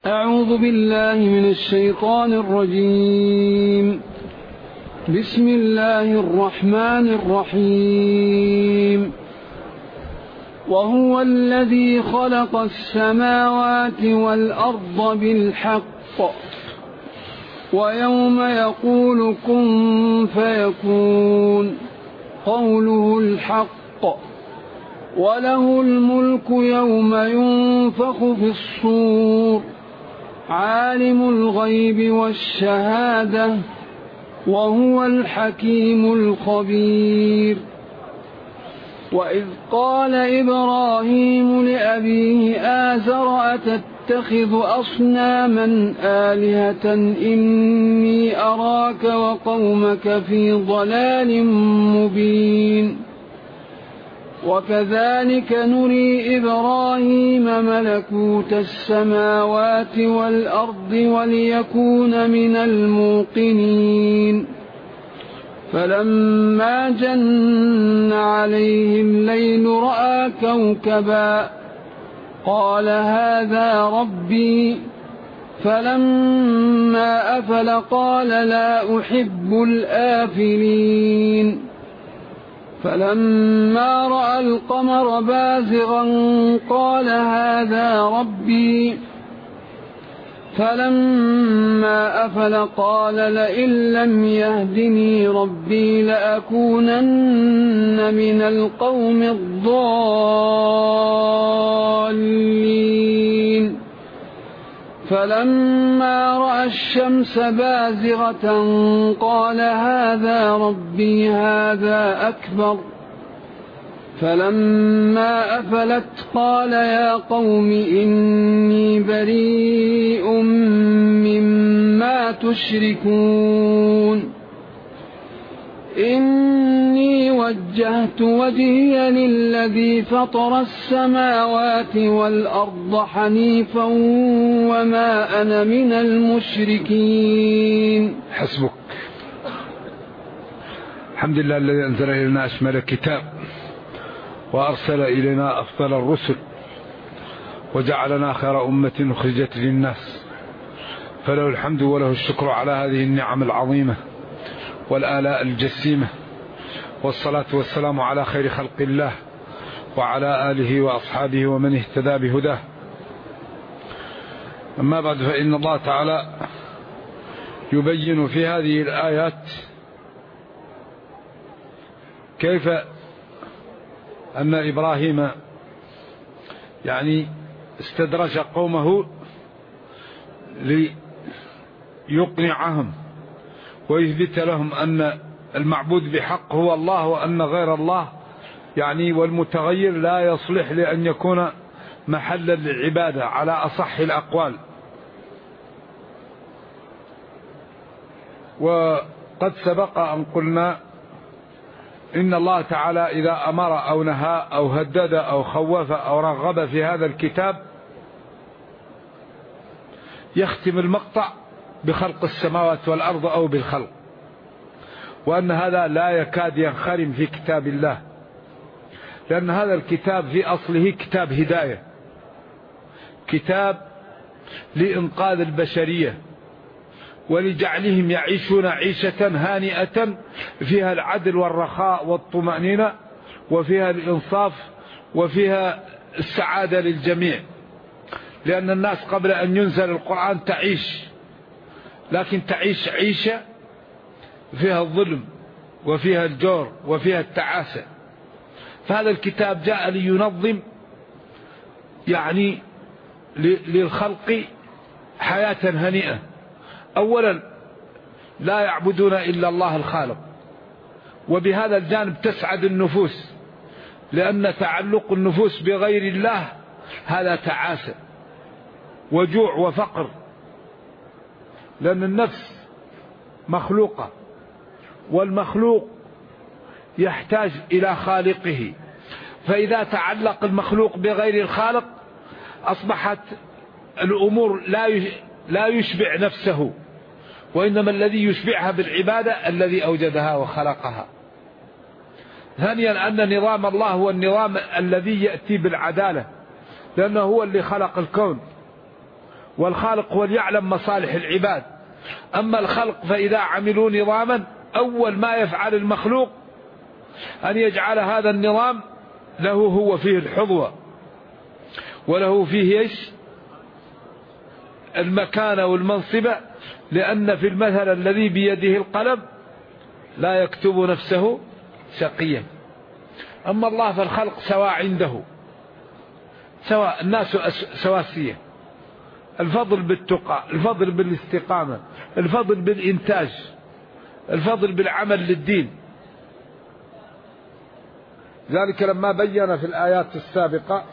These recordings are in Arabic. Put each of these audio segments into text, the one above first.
أعوذ بالله من الشيطان الرجيم. بسم الله الرحمن الرحيم. وهو الذي خلق السماوات والأرض بالحق ويوم يقول كن فيكون قوله الحق وله الملك يوم ينفخ في الصور عالم الغيب والشهادة وهو الحكيم الخبير. وإذ قال إبراهيم لأبيه آزر أتتخذ أصناما آلهة إني أراك وقومك في ضلال مبين. وكذلك نري إبراهيم ملكوت السماوات والأرض وليكون من الموقنين. فلما جن عليه الليل رأى كوكبا قال هذا ربي. فلما أفل قال لا أحب الآفلين. فلما رأى القمر بازغا قال هذا ربي. فلما أفل قال لئن لم يهدني ربي لأكونن من القوم الضالين. فلما رأى الشمس بازغة قال هذا ربي هذا أكبر. فلما أفلت قال يا قوم إني بريء مما تشركون. إني وجهت وجهي للذي فطر السماوات والأرض حنيفا وما أنا من المشركين. حسبك. الحمد لله الذي أنزل إلينا أشمل الكتاب وأرسل إلينا أفضل الرسل وجعلنا خير أمة أخرجت للناس، فله الحمد وله الشكر على هذه النعم العظيمة والآلاء الجسيمة، والصلاة والسلام على خير خلق الله وعلى آله وأصحابه ومن اهتدى بهداه. أما بعد، فإن الله تعالى يبين في هذه الآيات كيف أن إبراهيم استدرج قومه ليقنعهم ويثبت لهم أن المعبود بحق هو الله، وأن غير الله والمتغير لا يصلح لأن يكون محلا للعبادة على أصح الأقوال. وقد سبق أن قلنا إن الله تعالى إذا أمر أو نهى أو هدد أو خوف أو رغب في هذا الكتاب يختم المقطع بخلق السماوات والأرض أو بالخلق، وأن هذا لا يكاد ينخرم في كتاب الله، لأن هذا الكتاب في أصله كتاب هداية، كتاب لإنقاذ البشرية ولجعلهم يعيشون عيشة هانئة فيها العدل والرخاء والطمأنينة وفيها الإنصاف وفيها السعادة للجميع. لأن الناس قبل أن ينزل القرآن تعيش، لكن تعيش عيشة فيها الظلم وفيها الجور وفيها التعاسة. فهذا الكتاب جاء لينظم للخلق حياة هنيئة. أولا لا يعبدون إلا الله الخالق، وبهذا الجانب تسعد النفوس، لأن تعلق النفوس بغير الله هذا تعاسة وجوع وفقر، لأن النفس مخلوقة والمخلوق يحتاج إلى خالقه، فإذا تعلق المخلوق بغير الخالق أصبحت الأمور لا يشبع نفسه، وإنما الذي يشبعها بالعبادة الذي أوجدها وخلقها. ثانيا أن نظام الله هو النظام الذي يأتي بالعدالة، لأنه هو اللي خلق الكون والخالق هو اللي يعلم مصالح العباد. أما الخلق فإذا عملوا نظاما أول ما يفعل المخلوق أن يجعل هذا النظام له هو فيه الحظوة وله فيه إيش المكانة والمنصبة، لأن في المثل الذي بيده القلم لا يكتب نفسه شقيا. أما الله فالخلق سواء عنده، سواء الناس سواسية، الفضل بالتقى، الفضل بالاستقامة، الفضل بالإنتاج، الفضل بالعمل للدين. ذلك لما بين في الآيات السابقة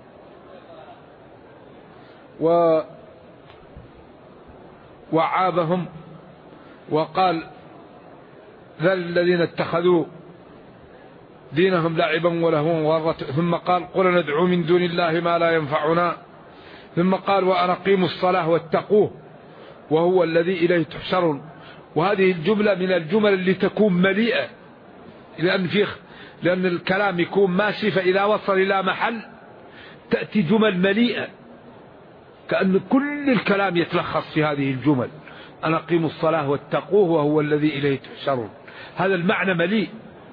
وعابهم وقال ذل الذين اتخذوا دينهم لعبا ولهوا ثم قال قل ندعو من دون الله ما لا ينفعنا، ثم قال وأن أقيموا الصلاة واتقوه وهو الذي إليه تحشرون. وهذه الجملة من الجمل اللي تكون مليئة، لأن الكلام يكون ماشي، فإذا وصل إلى محل تأتي جمل مليئة كأن كل الكلام يتلخص في هذه الجمل: أن أقيموا الصلاة واتقوه وهو الذي إليه تحشرون. هذا المعنى مليء،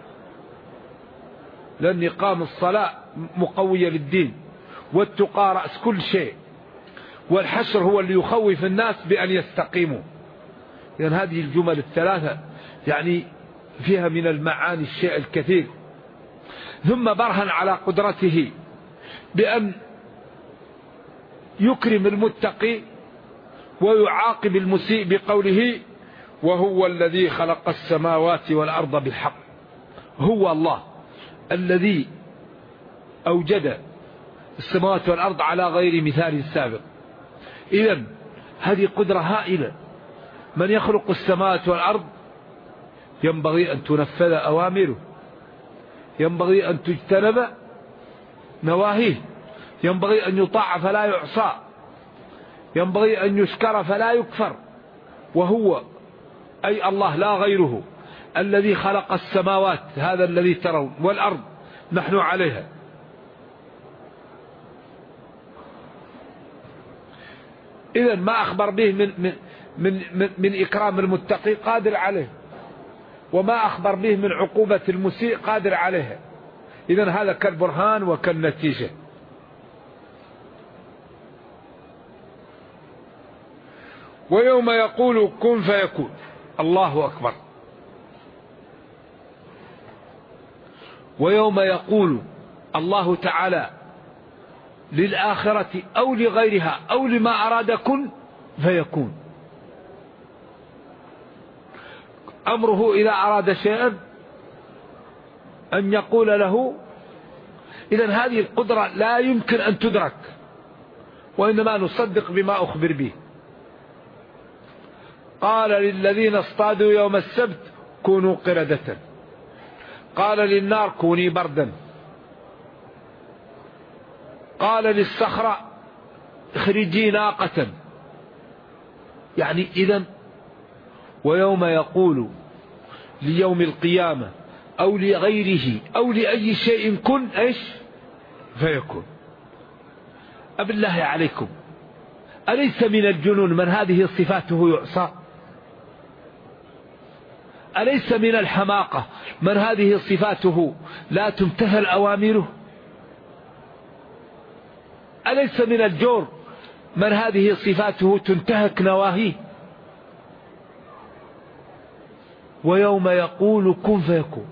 لأن إقام الصلاة مقوية للدين، والتقى رأس كل شيء، والحشر هو اللي يخوف الناس بأن يستقيموا. لأن هذه الجمل الثلاثة يعني فيها من المعاني الشيء الكثير. ثم برهن على قدرته بأن يكرم المتقي ويعاقب المسيء بقوله وهو الذي خلق السماوات والأرض بالحق. هو الله الذي أوجد السماوات والأرض على غير مثال سابق. إذن هذه قدرة هائلة. من يخلق السماوات والأرض ينبغي أن تنفذ أوامره، ينبغي أن تجتنب نواهيه، ينبغي أن يطاع فلا يعصى، ينبغي أن يشكر فلا يكفر. وهو أي الله لا غيره الذي خلق السماوات، هذا الذي ترون، والأرض نحن عليها. إذن ما أخبر به من إكرام المتقي قادر عليه، وما أخبر به من عقوبة المسيء قادر عليها. إذن هذا كالبرهان وكالنتيجة. ويوم يقول كن فيكون. الله أكبر. ويوم يقول الله تعالى للآخرة أو لغيرها أو لما أراد كن فيكون. أمره إذا أراد شيئا أن يقول له. إذن هذه القدرة لا يمكن أن تدرك، وإنما نصدق بما أخبر به. قال للذين اصطادوا يوم السبت كونوا قردة، قال للنار كوني بردا، قال للصخرة اخرجي ناقة. يعني إذن ويوم يقول ليوم القيامة أو لغيره أو لأي شيء كن إيش فيكون. أبالله عليكم، أليس من الجنون من هذه صفاته يعصى؟ أليس من الحماقة من هذه صفاته لا تمتثل أوامره؟ أليس من الجور من هذه صفاته تنتهك نواهيه؟ ويوم يقول كن فيكون.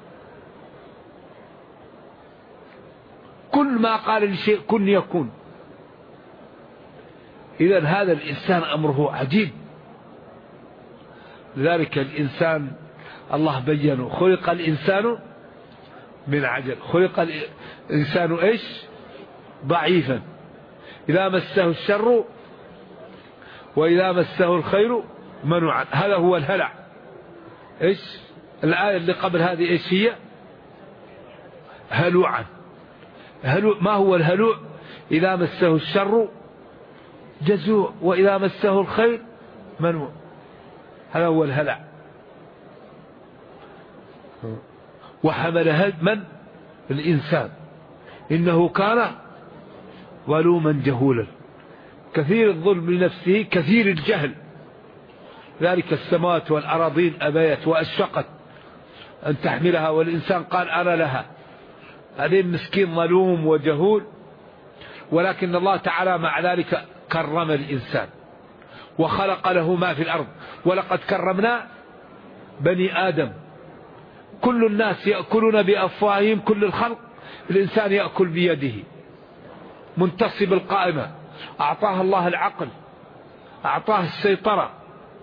كل ما قال لشيء كن يكون. إذن هذا الإنسان أمره عجيب. ذلك الإنسان الله بيّنه خلق الإنسان من عجل. خلق الإنسان إيش ضعيفا إذا مسه الشر وإذا مسه الخير منوعا. هذا هو الهلع. إيش الآية اللي قبل هذه إيش هي؟ هلوعا. ما هو الهلوع؟ إذا مسه الشر جزوع وإذا مسه الخير منوع. هذا هو الهلع. وحملها من؟ الإنسان إنه كان ظلوما جهولا. كثير الظلم لنفسه كثير الجهل. ذلك السماوات والأراضين أبيت وأشفقت أن تحملها، والإنسان قال أنا لها. هذا مسكين ظلوم وجهول، ولكن الله تعالى مع ذلك كرم الإنسان وخلق له ما في الأرض. ولقد كرمنا بني آدم. كل الناس يأكلون بأفواههم، كل الخلق، الإنسان يأكل بيده، منتصب القائمة، أعطاه الله العقل، أعطاه السيطرة.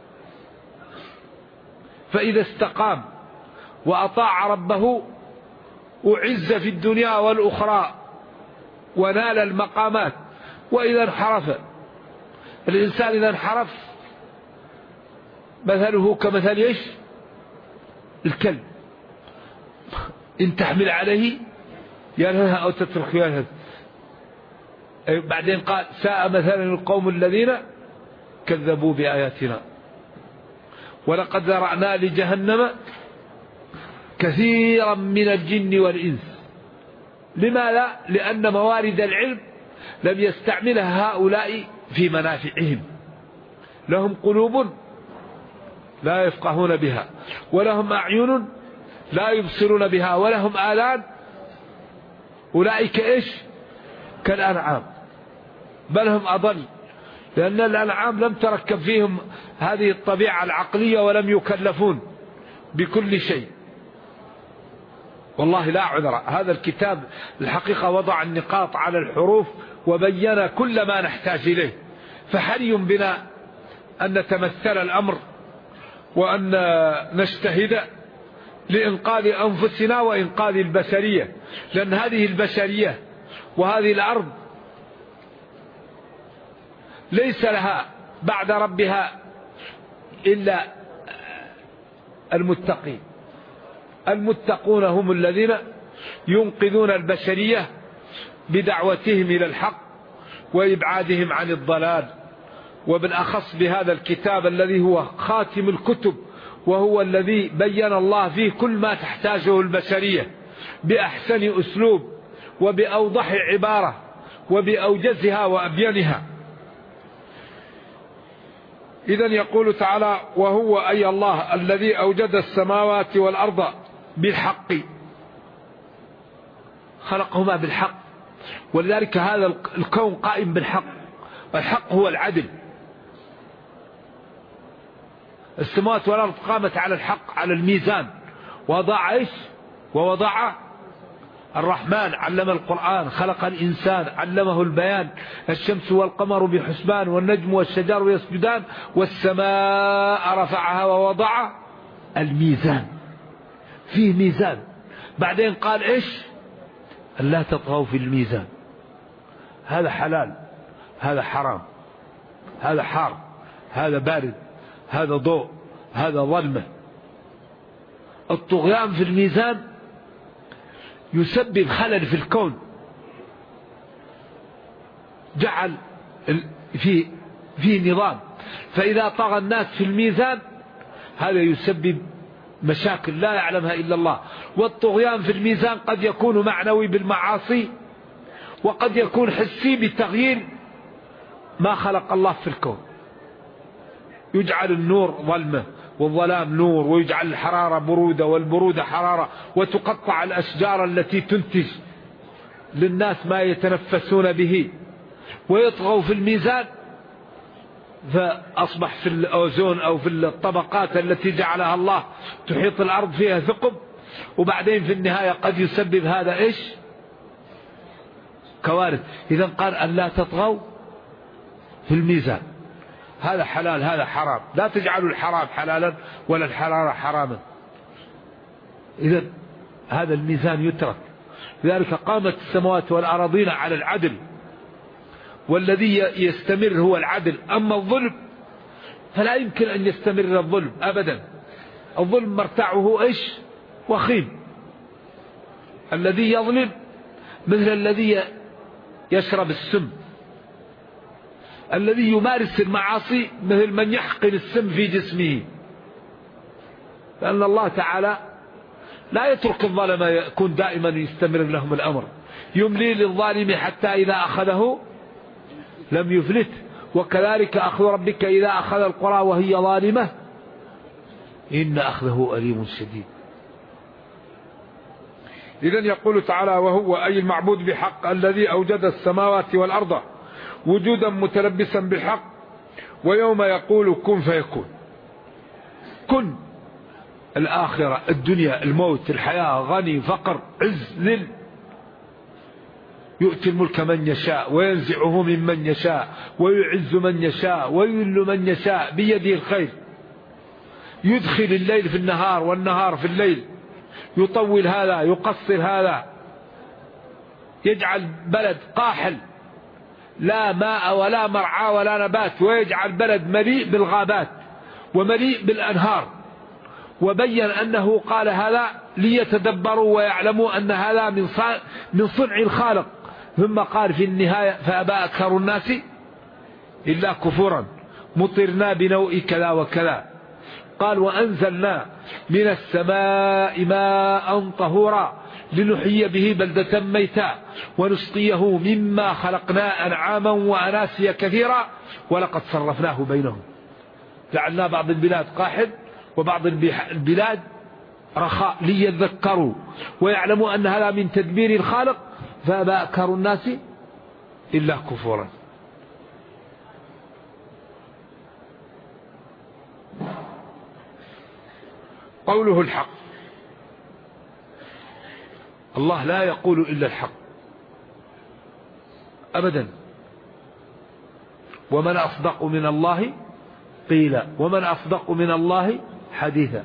فإذا استقام وأطاع ربه أعز في الدنيا والأخرى ونال المقامات. وإذا انحرف الإنسان، إذا انحرف مثله كمثل إيش؟ الكلب، إن تحمل عليه يلهث أو تترك يلهث. بعدين قال ساء مثلا القوم الذين كذبوا بآياتنا ولقد ذرأنا لجهنم كثيرا من الجن والإنس. لماذا؟ لأن موارد العلم لم يستعملها هؤلاء في منافعهم. لهم قلوب لا يفقهون بها، ولهم أعين لا يبصرون بها، ولهم آلان. أولئك إيش؟ كالأنعام، بل هم أضل، لأن الأنعام لم تركب فيهم هذه الطبيعة العقلية ولم يكلفون بكل شيء. والله لا عذر. هذا الكتاب الحقيقة وضع النقاط على الحروف وبين كل ما نحتاج إليه. فحري بنا أن نتمثل الأمر وأن نجتهد لإنقاذ أنفسنا وإنقاذ البشرية، لأن هذه البشرية وهذه الأرض ليس لها بعد ربها إلا المتقين. المتقون هم الذين ينقذون البشرية بدعوتهم إلى الحق وإبعادهم عن الضلال. وبالأخص بهذا الكتاب الذي هو خاتم الكتب، وهو الذي بين الله فيه كل ما تحتاجه البشرية بأحسن أسلوب وبأوضح عبارة وبأوجزها وأبينها. إذن يقول تعالى وهو أي الله الذي أوجد السماوات والأرض بالحق، خلقهما بالحق، ولذلك هذا الكون قائم بالحق. الحق هو العدل. السماوات والأرض قامت على الحق، على الميزان. وضع إيش؟ ووضع الرحمن علم القرآن، خلق الإنسان علمه البيان. الشمس والقمر بحسبان، والنجم والشجر يسجدان، والسماء رفعها ووضع الميزان. فيه ميزان. بعدين قال إيش؟ ألا تطغوا في الميزان. هذا حلال، هذا حرام، هذا حار، هذا بارد، هذا ضوء، هذا ظلمة. الطغيان في الميزان يسبب خلل في الكون. جعل في نظام، فإذا طغى الناس في الميزان هذا يسبب مشاكل لا يعلمها إلا الله. والطغيان في الميزان قد يكون معنوي بالمعاصي، وقد يكون حسي بتغيير ما خلق الله في الكون. يجعل النور ظلمة والظلام نور، ويجعل الحرارة برودة والبرودة حرارة، وتقطع الأشجار التي تنتج للناس ما يتنفسون به، ويطغوا في الميزان، فأصبح في الأوزون أو في الطبقات التي جعلها الله تحيط الأرض فيها ثقب. وبعدين في النهاية قد يسبب هذا إيش؟ كوارث. إذا قال أن لا تطغوا في الميزان. هذا حلال، هذا حرام. لا تجعلوا الحرام حلالا ولا الحلال حراما. إذا هذا الميزان يترك. لذلك قامت السماوات والأراضين على العدل، والذي يستمر هو العدل. أما الظلم فلا يمكن أن يستمر الظلم أبدا. الظلم مرتعه إيش؟ وخيم. الذي يظلم مثل الذي يشرب السم. الذي يمارس المعاصي مثل من يحقن السم في جسمه. لأن الله تعالى لا يترك الظالم يكون دائما يستمر لهم الأمر. يملي للظالم حتى إذا أخذه لم يفلت، وكذلك أخذ ربك إذا أخذ القرى وهي ظالمة إن أخذه أليم شديد. إذن يقول تعالى وهو أي المعبود بحق الذي أوجد السماوات والأرض وجودا متلبسا بالحق، ويوم يقول كن فيكون. كن الآخرة، الدنيا، الموت، الحياة، غني، فقر، عز، ذل، يؤتي الملك من يشاء وينزعه ممن يشاء ويعز من يشاء ويذل من يشاء بيده الخير، يدخل الليل في النهار والنهار في الليل، يطول هذا يقصر هذا، يجعل بلد قاحل لا ماء ولا مرعى ولا نبات، ويجعل بلد مليء بالغابات ومليء بالأنهار. وبين أنه قال هذا ليتدبروا ويعلموا أن هذا من صنع الخالق. ثم قال في النهاية فأبى أكثر الناس إلا كفورا مطرنا بنوء كذا وكذا. قال وأنزلنا من السماء ماء طهورا لنحيي به بلدة ميتا ونسقيه مما خلقنا أنعاما وأناسيا كثيرا ولقد صرفناه بينهم. جعلنا بعض البلاد قاحل وبعض البلاد رخاء ليذكروا ويعلموا أن هذا من تدبير الخالق. فأبى أكثر الناس إلا كفورا. قوله الحق، الله لا يقول إلا الحق أبدا. ومن أصدق من الله قيلا ومن أصدق من الله حديثا.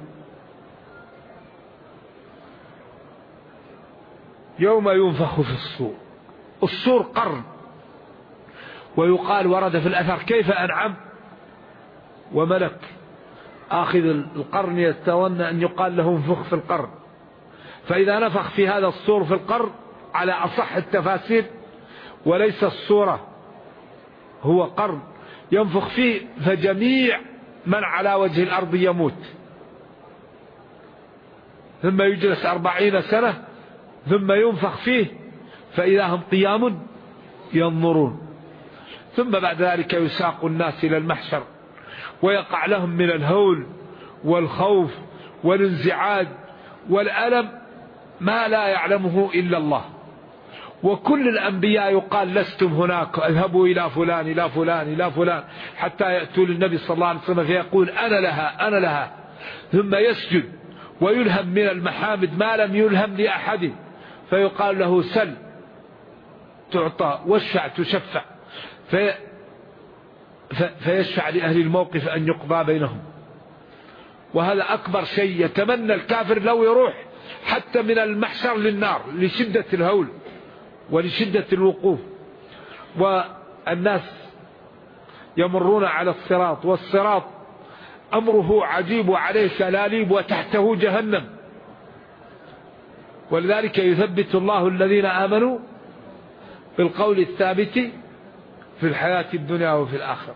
يوم ينفخ في الصور. الصور قرن، ويقال ورد في الأثر كيف أنعم وملك آخذ القرن يتمنى أن يقال له انفخ في القرن. فإذا نفخ في هذا الصور في القرن على أصح التفاسير، وليس الصورة هو قرن ينفخ فيه، فجميع من على وجه الأرض يموت، ثم يجلس 40 سنة ثم ينفخ فيه فإذا هم قيام ينظرون. ثم بعد ذلك يساق الناس إلى المحشر ويقع لهم من الهول والخوف والانزعاج والألم ما لا يعلمه إلا الله. وكل الأنبياء يقال لستم هناك، اذهبوا إلى فلان إلى فلان إلى فلان، حتى يأتوا للنبي صلى الله عليه وسلم فيقول أنا لها أنا لها، ثم يسجد ويلهم من المحامد ما لم يلهم لأحد، فيقال له سل تعطى واشفع تشفع، فيشفع لأهل الموقف أن يقضى بينهم. وهذا أكبر شيء يتمنى الكافر لو يروح حتى من المحشر للنار لشدة الهول ولشدة الوقوف. والناس يمرون على الصراط، والصراط أمره عجيب وعليه سلاليب وتحته جهنم، ولذلك يثبت الله الذين آمنوا بالقول الثابت في الحياة الدنيا وفي الآخرة.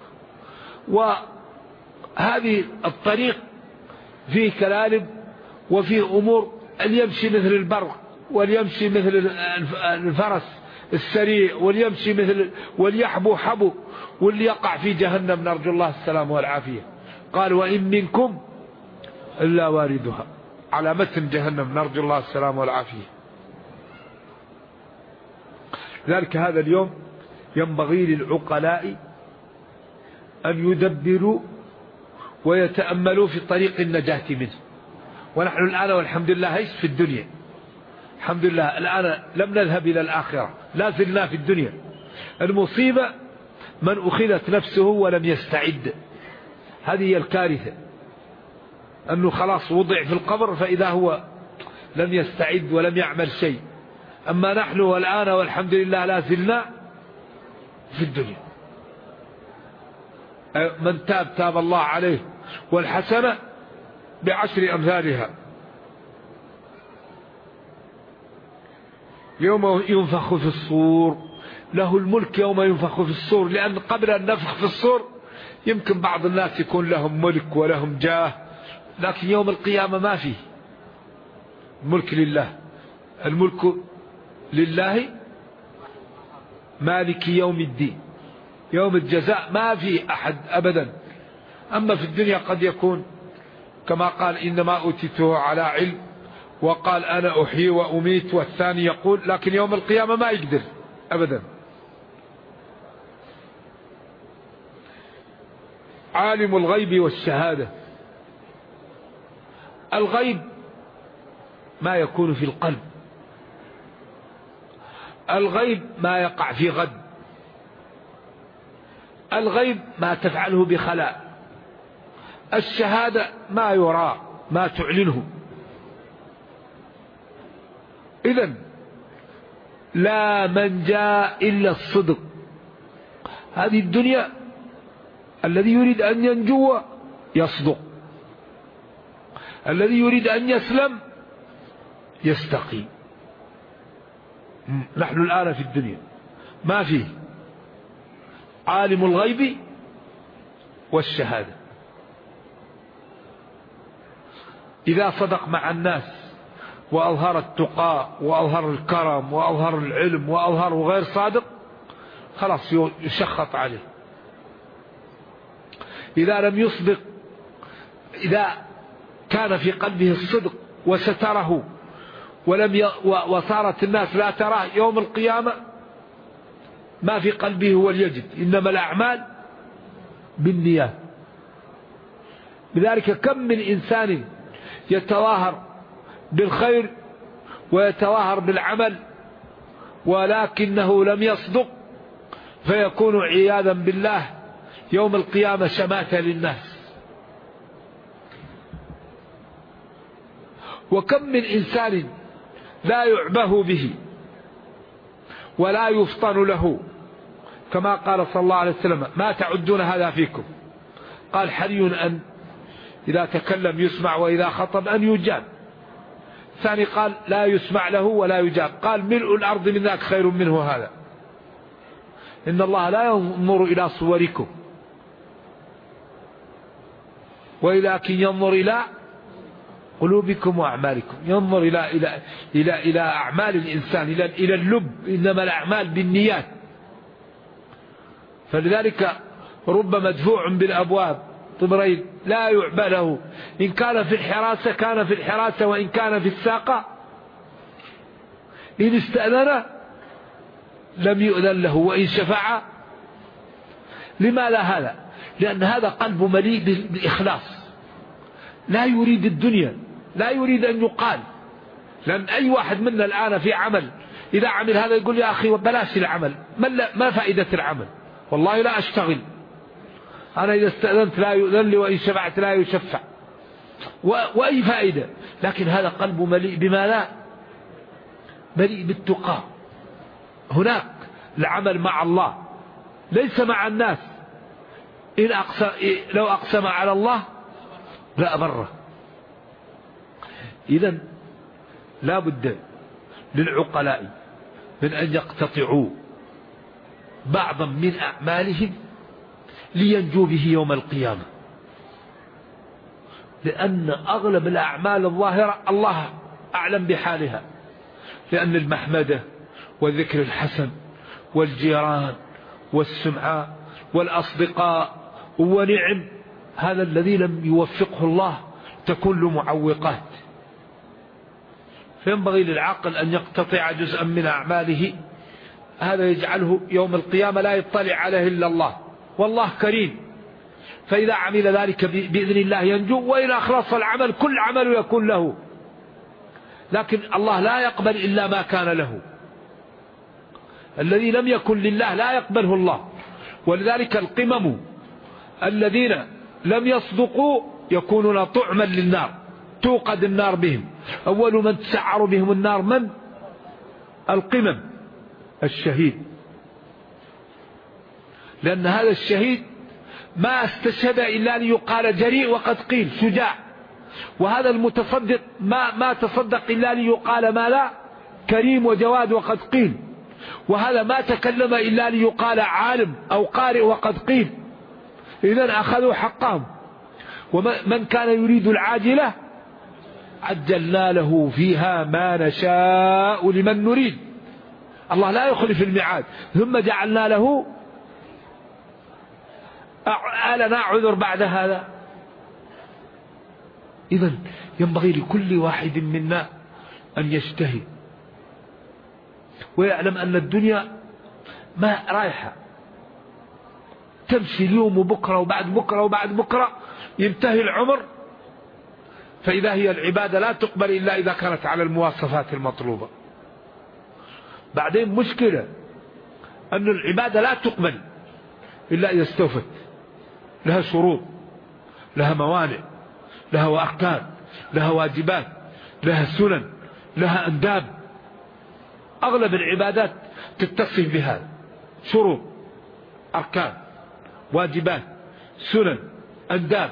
وهذه الطريق فيه كلالب وفيه أمور، أن يمشي مثل البرق وليمشي مثل الفرس السريع وليمشي مثل وليحبو حبو واللي يقع في جهنم، نرجو الله السلام والعافية. قال وإن منكم إلا واردها، على متن جهنم، نرجو الله السلام والعافية. لذلك هذا اليوم ينبغي للعقلاء أن يدبروا ويتأملوا في طريق النجاة منه. ونحن الآن والحمد لله في الدنيا، الحمد لله الآن لم نذهب إلى الآخرة، لا زلنا في الدنيا. المصيبة من أخذت نفسه ولم يستعد، هذه هي الكارثة، أنه خلاص وضع في القبر فإذا هو لم يستعد ولم يعمل شيء. أما نحن والآن والحمد لله لا زلنا في الدنيا. من تاب تاب الله عليه، والحسنة ب10 أمثالها. يوم ينفخ في الصور، له الملك يوم ينفخ في الصور، لأن قبل النفخ في الصور يمكن بعض الناس يكون لهم ملك ولهم جاه، لكن يوم القيامة ما فيه الملك لله. الملك لله مالك يوم الدين. يوم الجزاء ما في أحد أبدا. أما في الدنيا قد يكون كما قال إنما أوتيته على علم، وقال أنا أحيي وأميت، والثاني يقول، لكن يوم القيامة ما يقدر أبدا. عالم الغيب والشهادة. الغيب ما يكون في القلب، الغيب ما يقع في غد، الغيب ما تفعله بخلاء، الشهادة ما يرى ما تعلنه. إذن لا منجا إلا الصدق. هذه الدنيا الذي يريد أن ينجو يصدق، الذي يريد أن يسلم يستقيم. نحن الآن في الدنيا ما فيه عالم الغيب والشهادة. إذا صدق مع الناس وأظهر التقى وأظهر الكرم وأظهر العلم وأظهر غير صادق، خلاص يشخط عليه. إذا لم يصدق، إذا كان في قلبه الصدق وستره وصارت الناس لا تراه يوم القيامة، ما في قلبه هو اليجد، إنما الأعمال بالنيات. لذلك كم من إنسان يتظاهر بالخير ويتظاهر بالعمل ولكنه لم يصدق، فيكون عياذا بالله يوم القيامة شماتة للناس. وكم من إنسان لا يعبه به ولا يفطن له، كما قال صلى الله عليه وسلم ما تعدون هذا فيكم؟ قال حري أن إذا تكلم يسمع وإذا خطب أن يجاب. ثاني قال لا يسمع له ولا يجاب، قال ملء الأرض من ذاك خير منه هذا. إن الله لا ينظر إلى صوركم ولكن ينظر إلى قلوبكم وأعمالكم. ينظر إلى أعمال الإنسان، إلى اللب، إنما الأعمال بالنيات. فلذلك رب مدفوع بالأبواب طبرين لا يعبى له، إن كان في الحراسة كان في الحراسة، وإن كان في الساقة إن استأذن لم يؤذن له، وإن شفع. لماذا هذا؟ لأن هذا قلب مليء بالإخلاص، لا يريد الدنيا، لا يريد أن يقال. لأن أي واحد منا الآن في عمل إذا عمل هذا يقول يا أخي بلاش العمل، ما فائدة العمل؟ والله لا أشتغل، أنا إذا استأذنت لا يؤذن لي، وإن شفعت لا يشفع، وأي فائدة؟ لكن هذا قلب مليء بما لا، مليء بالتقى. هناك العمل مع الله ليس مع الناس. لو أقسم على الله لا أبره. إذن لا بد للعقلاء من أن يقتطعوا بعضا من أعمالهم لينجوا به يوم القيامة، لأن أغلب الأعمال الظاهرة الله أعلم بحالها، لأن المحمدة والذكر الحسن والجيران والسمعة والأصدقاء ونعم، هذا الذي لم يوفقه الله تكون له معوقات. فينبغي للعاقل أن يقتطع جزءا من أعماله، هذا يجعله يوم القيامة لا يطلع عليه إلا الله، والله كريم. فإذا عمل ذلك بإذن الله ينجو، وإن أخلص العمل كل عمل يكون له، لكن الله لا يقبل إلا ما كان له. الذي لم يكن لله لا يقبله الله. ولذلك القمم الذين لم يصدقوا يكونون طعما للنار، توقد النار بهم. أول من تسعر بهم النار من؟ القمم، الشهيد. لأن هذا الشهيد ما استشهد إلا ليقال جريء وقد قيل شجاع، وهذا المتصدق ما تصدق إلا ليقال ما لا كريم وجواد وقد قيل، وهذا ما تكلم إلا ليقال عالم أو قارئ وقد قيل. إذن أخذوا حقهم. ومن كان يريد العاجلة عجلنا له فيها ما نشاء لمن نريد. الله لا يخلف الميعاد. ثم جعلنا له ألنا عذر بعد هذا؟ إذن ينبغي لكل واحد منا أن يجتهد ويعلم أن الدنيا ما رايحة، تمشي اليوم وبكرة وبعد بكرة وبعد بكرة، ينتهي العمر، فإذا هي العبادة لا تقبل إلا إذا كانت على المواصفات المطلوبة. بعدين مشكلة أن العبادة لا تقبل إلا إذا استوفت، لها شروط، لها موانع، لها أركان، لها واجبات، لها سنن، لها أنداب. أغلب العبادات تتصف بهذا: شروط، أركان، واجبات، سنن، أنداب،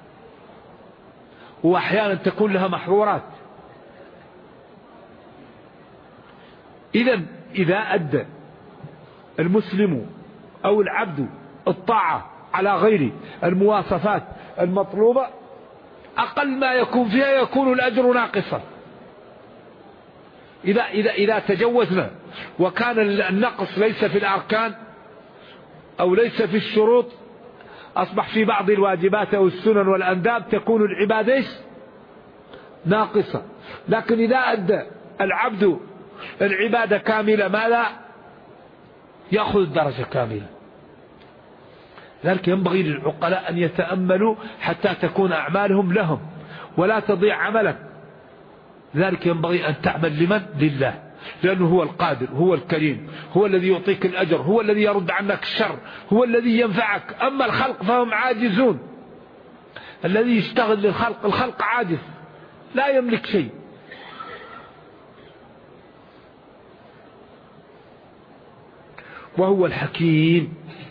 وأحيانا تكون لها محظورات. إذا أدى المسلم أو العبد الطاعة على غير المواصفات المطلوبة، أقل ما يكون فيها يكون الأجر ناقصا. إذا تجوزنا وكان النقص ليس في الأركان أو ليس في الشروط، أصبح في بعض الواجبات أو السنن والأنداب تكون العبادة ناقصة. لكن إذا أدى العبد العبادة كاملة، ماذا؟ يأخذ الدرجة كاملة. لذلك ينبغي للعقلاء أن يتأملوا حتى تكون أعمالهم لهم ولا تضيع عملك. لذلك ينبغي أن تعمل لمن؟ لله، لأنه هو القادر، هو الكريم، هو الذي يعطيك الأجر، هو الذي يرد عنك الشر، هو الذي ينفعك. أما الخلق فهم عاجزون. الذي يشتغل للخلق، الخلق عاجز لا يملك شيء. وهو الحكيم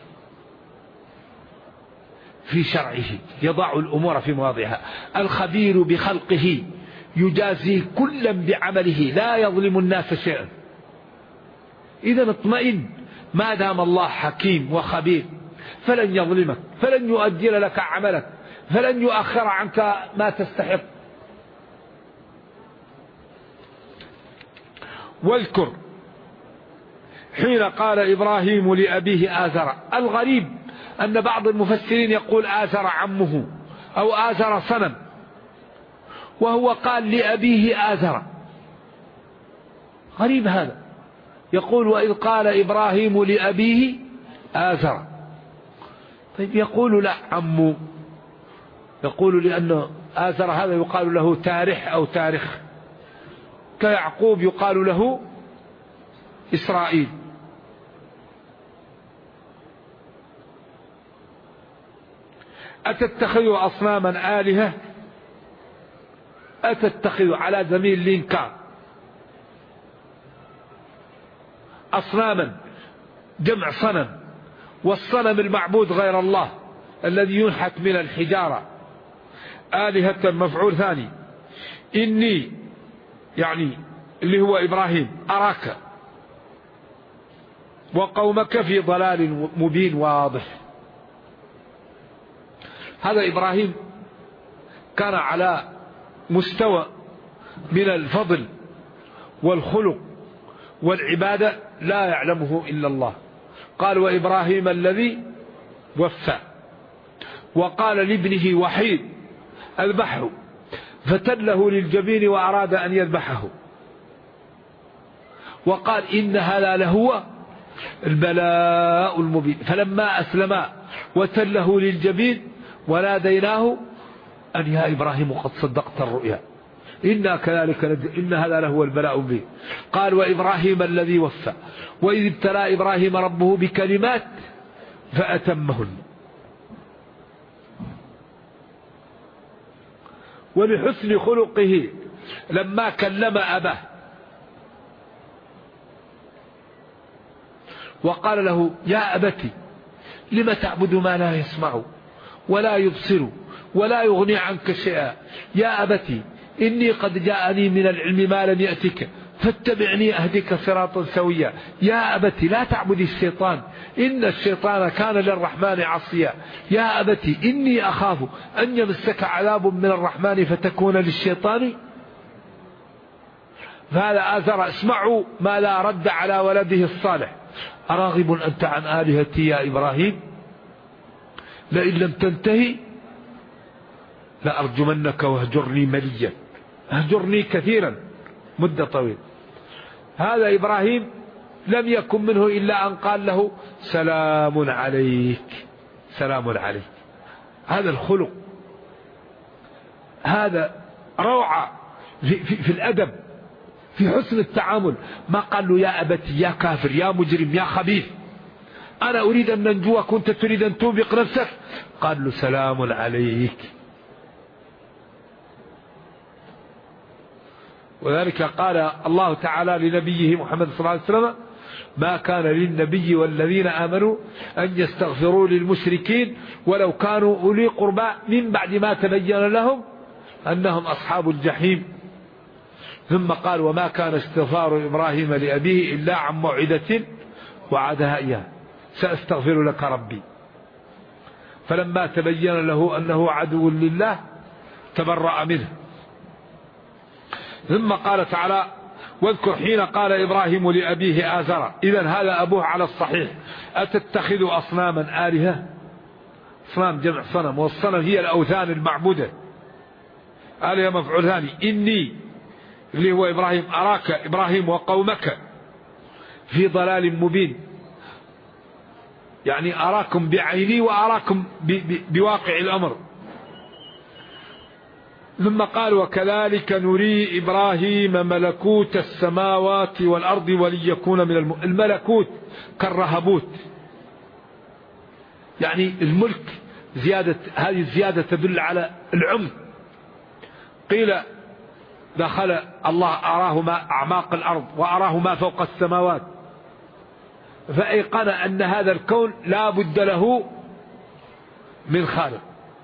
في شرعه، يضع الأمور في مواضعها. الخبير بخلقه، يجازي كلا بعمله، لا يظلم الناس شيئا. إذا اطمئن، ما دام الله حكيم وخبير فلن يظلمك، فلن يؤجل لك عملك، فلن يؤخر عنك ما تستحق. واذكر حين قال إبراهيم لأبيه آزر. الغريب أن بعض المفسرين يقول آزر عمه أو آزر صنم، وهو قال لأبيه آزر. غريب هذا، يقول وإذ قال إبراهيم لأبيه آزر. طيب يقول لا عمه، يقول لأنه آزر هذا يقال له تارح أو تارخ، كيعقوب يقال له إسرائيل. أتتخذ أصناما آلهة، أتتخذ على زميل الإنكار. أصناما جمع صنم، والصنم المعبود غير الله الذي ينحت من الحجارة. آلهة مفعول ثاني. إني يعني اللي هو إبراهيم أراك وقومك في ضلال مبين واضح. هذا إبراهيم كان على مستوى من الفضل والخلق والعبادة لا يعلمه إلا الله. قال وإبراهيم الذي وفى. وقال لابنه وحيد اذبحه، فتله للجبين وأراد أن يذبحه. وقال إن هذا لهو البلاء المبين. فلما أسلما وتله للجبين وناديناه أن يا إبراهيم قد صدقت الرؤيا إنا كذلك إن هذا لهو البلاء المبين. قال وإبراهيم الذي وفى وإذ ابتلى إبراهيم ربه بكلمات فأتمهن. ولحسن خلقه لما كلم أباه وقال له يا أبتي لم تعبد ما لا يسمع ولا يبصر ولا يغني عنك شيئا. يا أبتي إني قد جاءني من العلم ما لم يأتك فاتبعني أهدك صراطا سويا. يا أبتي لا تعبد الشيطان إن الشيطان كان للرحمن عصيا. يا أبتي إني أخاف أن يمسك عذاب من الرحمن فتكون للشيطان. فهذا آزر اسمعوا ما لا رد على ولده الصالح. أراغب أنت عن آلهتي يا إبراهيم. لئن لم تنتهي لأرجمنك واهجرني مليا، اهجرني كثيرا مدة طويلة. هذا إبراهيم لم يكن منه إلا أن قال له سلام عليك، سلام عليك. هذا الخلق، هذا روعة في الأدب، في حسن التعامل. ما قال له يا أبتي يا كافر يا مجرم يا خبيث أنا أريد أن ننجو كنت تريد أن توبق نفسك، قال له سلام عليك. وذلك قال الله تعالى لنبيه محمد صلى الله عليه وسلم ما كان للنبي والذين آمنوا أن يستغفروا للمشركين ولو كانوا أولي قربى من بعد ما تبين لهم أنهم أصحاب الجحيم. ثم قال وما كان استغفار إبراهيم لأبيه إلا عن موعدة وعدها إياه سأستغفر لك ربي. فلما تبين له أنه عدو لله تبرأ منه. ثم قال تعالى واذكر حين قال إبراهيم لأبيه آزر، إذن هذا أبوه على الصحيح. أتتخذ أصناما آلهة، أصنام جمع صنم، والصنم هي الأوثان المعبودة. آلهة مفعول ثاني. إني اللي هو إبراهيم أراك إبراهيم وقومك في ضلال مبين، يعني أراكم بعيني وأراكم بواقع الأمر. ثم قال وكذلك نري إبراهيم ملكوت السماوات والأرض وليكون من الملكوت كالرهبوت، يعني الملك زيادة، هذه الزيادة تدل على العمق. قيل دخل الله أراه ما أعماق الأرض وأراه ما فوق السماوات، فأيقن أن هذا الكون لا بد له من خالق.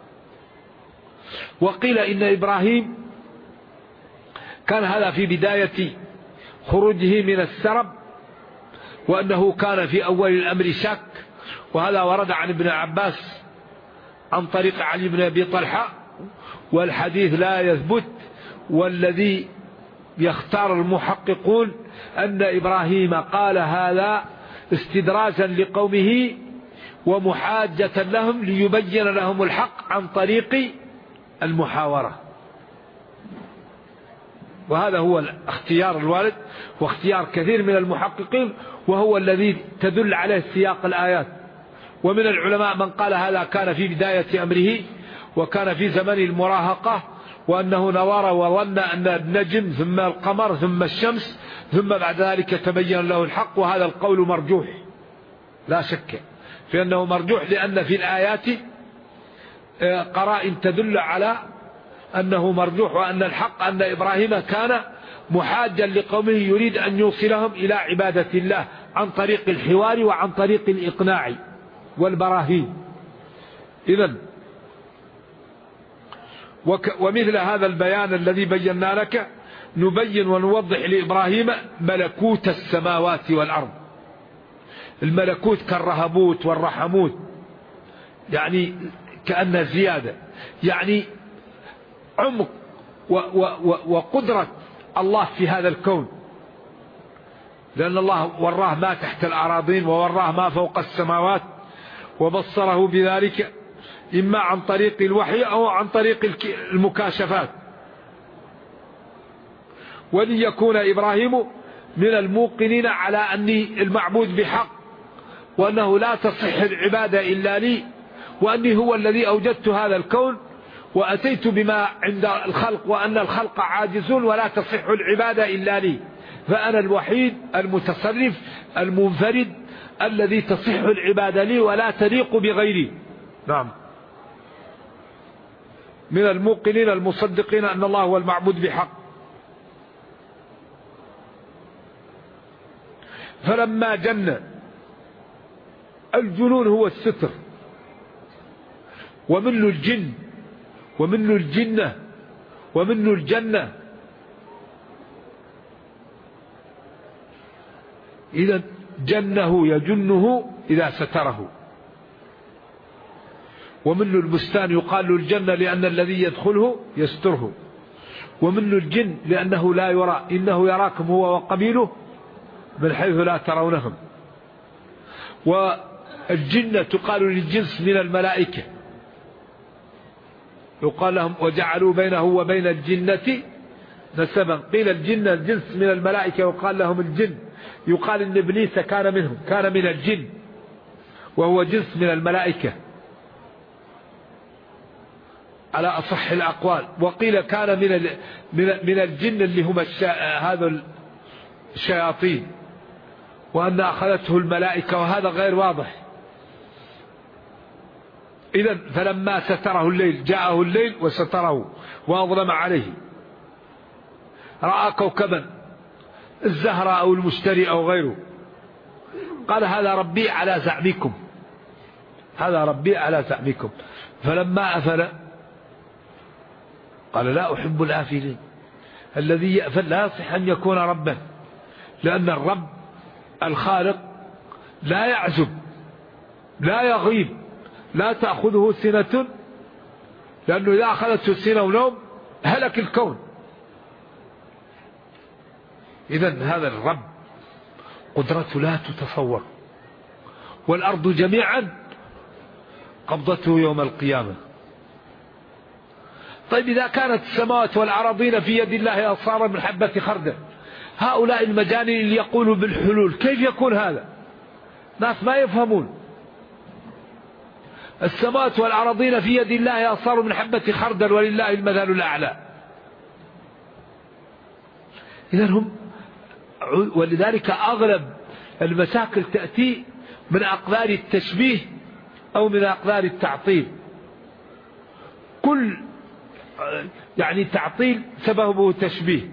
وقيل إن إبراهيم كان هذا في بداية خروجه من السرب، وأنه كان في أول الأمر شك، وهذا ورد عن ابن عباس عن طريق علي بن أبي طلحة، والحديث لا يثبت. والذي يختار المحققون أن إبراهيم قال هذا استدراجا لقومه ومحاجة لهم ليبين لهم الحق عن طريق المحاورة. وهذا هو اختيار الوالد واختيار كثير من المحققين، وهو الذي تدل عليه سياق الآيات. ومن العلماء من قال هذا كان في بداية أمره وكان في زمن المراهقة، وأنه نظر وظن أن النجم ثم القمر ثم الشمس ثم بعد ذلك تبين له الحق. وهذا القول مرجوح لا شك في أنه مرجوح، لأن في الآيات قرائن تدل على أنه مرجوح، وأن الحق أن إبراهيم كان محاجا لقومه يريد أن يوصلهم إلى عبادة الله عن طريق الحوار وعن طريق الإقناع والبراهين. إذن ومثل هذا البيان الذي بينا لك نبين ونوضح لإبراهيم ملكوت السماوات والأرض. الملكوت كالرهبوت والرحموت، يعني كأن زيادة، يعني عمق وقدرة الله في هذا الكون، لأن الله وراه ما تحت الأراضين ووراه ما فوق السماوات، وبصره بذلك إما عن طريق الوحي أو عن طريق المكاشفات. وليكون إبراهيم من الموقنين على أني المعبود بحق، وأنه لا تصح العبادة إلا لي، وأني هو الذي أوجدت هذا الكون وأتيت بما عند الخلق، وأن الخلق عاجزون ولا تصح العبادة إلا لي، فأنا الوحيد المتصرف المنفرد الذي تصح العبادة لي ولا تليق بغيري. نعم، من الموقنين المصدقين أن الله هو المعبود بحق. فلما جن، الجنون هو الستر، ومنه الجن ومنه الجنة ومنه الجنة. إذا جنه يجنه إذا ستره. ومنه البستان يقال له الجنة لأن الذي يدخله يستره. ومنه الجن لأنه لا يرى، إنه يراكم هو وقبيله من حيث لا ترونهم. والجنة تقال للجنس من الملائكة، يقال لهم وجعلوا بينه وبين الجنة نسبا. قيل الجنة جنس من الملائكة وقال لهم الجن. يقال إن إبليس كان منهم، كان من الجن وهو جنس من الملائكة على أصح الأقوال. وقيل كان من الجن اللي هم هذا الشياطين، وأن أخذته الملائكة، وهذا غير واضح. إذن فلما ستره الليل، جاءه الليل وستره وأظلم عليه، رأى كوكبا الزهرة أو المشتري أو غيره، قال هذا ربي على زعمكم، هذا ربي على زعمكم. فلما أفل قال لا أحب الآفلين. الذي يأفل لا يصح أن يكون ربا، لأن الرب الخالق لا يعزب، لا يغيب، لا تأخذه سنة، لأنه إذا أخذته سنة ونوم هلك الكون. إذن هذا الرب قدرته لا تتصور، والأرض جميعا قبضته يوم القيامة. طيب إذا كانت السماوات والأراضين في يد الله أصارا من حبة خردل، هؤلاء المجانين اللي يقولوا بالحلول كيف يكون هذا؟ ناس ما يفهمون. السماوات والأراضين في يد الله أصارا من حبة خردل ولله المثل الأعلى. إذن هم، ولذلك أغلب المشاكل تأتي من أقدار التشبيه أو من أقدار التعطيل. كل يعني تعطيل سببه تشبيه.